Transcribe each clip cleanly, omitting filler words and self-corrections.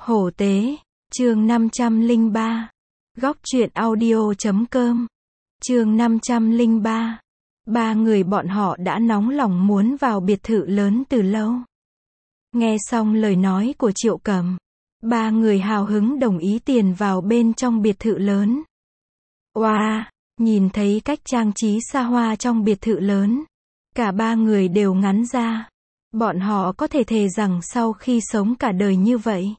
Hổ tế, chương 503. Góc truyện audio.com. Chương 503. Ba người bọn họ đã nóng lòng muốn vào biệt thự lớn từ lâu. Nghe xong lời nói của Triệu Cầm, ba người hào hứng đồng ý tiền vào bên trong biệt thự lớn. Oa, nhìn thấy cách trang trí xa hoa trong biệt thự lớn, cả ba người đều ngắn ra. Bọn họ có thể thề rằng sau khi sống cả đời như vậy,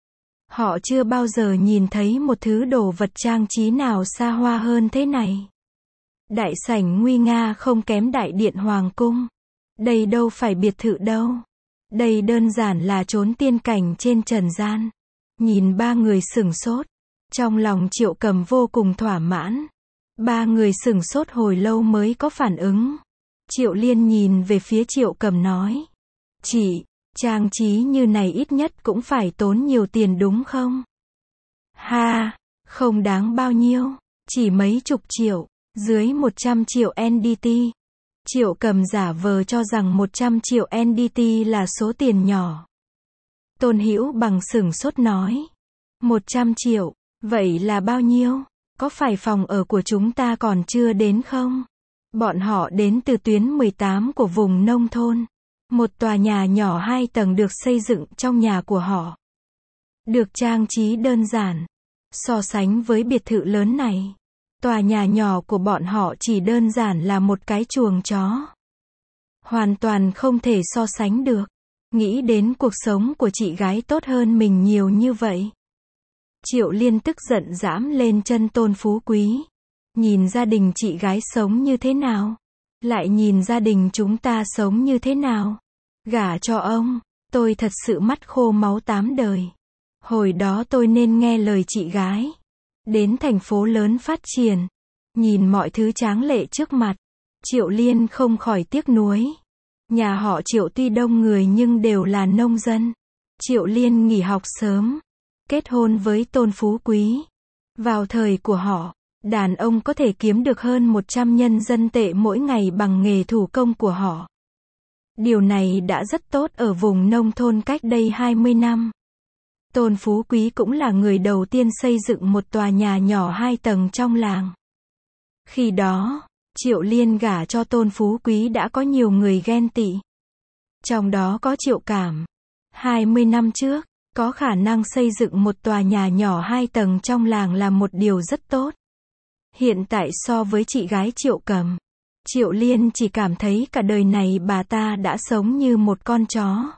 họ chưa bao giờ nhìn thấy một thứ đồ vật trang trí nào xa hoa hơn thế này. Đại sảnh nguy nga không kém đại điện hoàng cung. Đây đâu phải biệt thự đâu. Đây đơn giản là chốn tiên cảnh trên trần gian. Nhìn ba người sửng sốt. Trong lòng Triệu Cầm vô cùng thỏa mãn. Ba người sửng sốt hồi lâu mới có phản ứng. Triệu Liên nhìn về phía Triệu Cầm nói. Chị, trang trí như này ít nhất cũng phải tốn nhiều tiền đúng không? Ha, không đáng bao nhiêu, chỉ mấy chục triệu, dưới 100 triệu NDT. Triệu Cầm giả vờ cho rằng 100 triệu NDT là số tiền nhỏ. Tôn Hữu Bằng sửng sốt nói. 100 triệu, vậy là bao nhiêu? Có phải phòng ở của chúng ta còn chưa đến không? Bọn họ đến từ tuyến 18 của vùng nông thôn. Một tòa nhà nhỏ 2 tầng được xây dựng trong nhà của họ. Được trang trí đơn giản. So sánh với biệt thự lớn này, tòa nhà nhỏ của bọn họ chỉ đơn giản là một cái chuồng chó. Hoàn toàn không thể so sánh được. Nghĩ đến cuộc sống của chị gái tốt hơn mình nhiều như vậy. Triệu Liên tức giận giẫm lên chân Tôn Phú Quý. Nhìn gia đình chị gái sống như thế nào? Lại nhìn gia đình chúng ta sống như thế nào? Gả cho ông, tôi thật sự mắt khô máu 8 đời. Hồi đó tôi nên nghe lời chị gái. Đến thành phố lớn phát triển. Nhìn mọi thứ tráng lệ trước mặt. Triệu Liên không khỏi tiếc nuối. Nhà họ Triệu tuy đông người nhưng đều là nông dân. Triệu Liên nghỉ học sớm. Kết hôn với Tôn Phú Quý. Vào thời của họ, đàn ông có thể kiếm được hơn 100 nhân dân tệ mỗi ngày bằng nghề thủ công của họ. Điều này đã rất tốt ở vùng nông thôn cách đây 20 năm. Tôn Phú Quý cũng là người đầu tiên xây dựng một tòa nhà nhỏ 2 tầng trong làng. Khi đó, Triệu Liên gả cho Tôn Phú Quý đã có nhiều người ghen tị. Trong đó có Triệu Cảm. 20 năm trước, có khả năng xây dựng một tòa nhà nhỏ 2 tầng trong làng là một điều rất tốt. Hiện tại so với chị gái Triệu Cầm, Triệu Liên chỉ cảm thấy cả đời này bà ta đã sống như một con chó.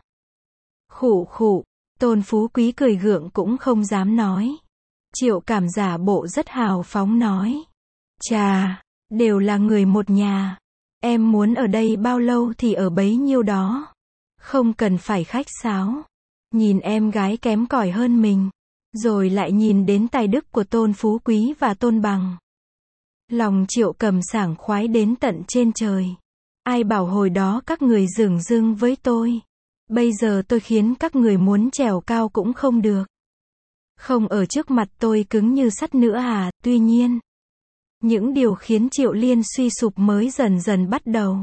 Khụ khụ, Tôn Phú Quý cười gượng cũng không dám nói. Triệu Cảm giả bộ rất hào phóng nói. Chà, đều là người một nhà. Em muốn ở đây bao lâu thì ở bấy nhiêu đó. Không cần phải khách sáo. Nhìn em gái kém cỏi hơn mình. Rồi lại nhìn đến tài đức của Tôn Phú Quý và Tôn Bằng. Lòng Triệu Cầm sảng khoái đến tận trên trời. Ai bảo hồi đó các người dửng dưng với tôi. Bây giờ tôi khiến các người muốn trèo cao cũng không được. Không ở trước mặt tôi cứng như sắt nữa à, tuy nhiên. Những điều khiến Triệu Liên suy sụp mới dần dần bắt đầu.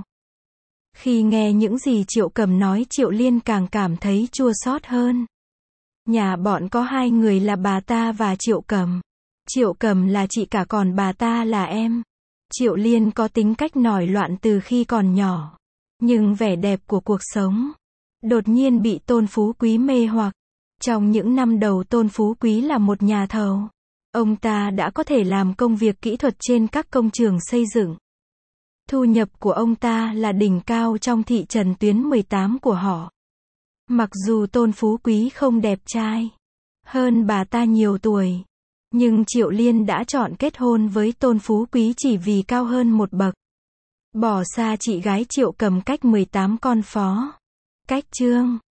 Khi nghe những gì Triệu Cầm nói Triệu Liên càng cảm thấy chua xót hơn. Nhà bọn có 2 người là bà ta và Triệu Cầm. Triệu Cầm là chị cả còn bà ta là em. Triệu Liên có tính cách nổi loạn từ khi còn nhỏ. Nhưng vẻ đẹp của cuộc sống đột nhiên bị Tôn Phú Quý mê hoặc. Trong những năm đầu Tôn Phú Quý là một nhà thầu. Ông ta đã có thể làm công việc kỹ thuật trên các công trường xây dựng. Thu nhập của ông ta là đỉnh cao trong thị trấn tuyến 18 của họ. Mặc dù Tôn Phú Quý không đẹp trai hơn bà ta nhiều tuổi, nhưng Triệu Liên đã chọn kết hôn với Tôn Phú Quý chỉ vì cao hơn một bậc. Bỏ xa chị gái Triệu Cầm cách 18 con phố. Cách chương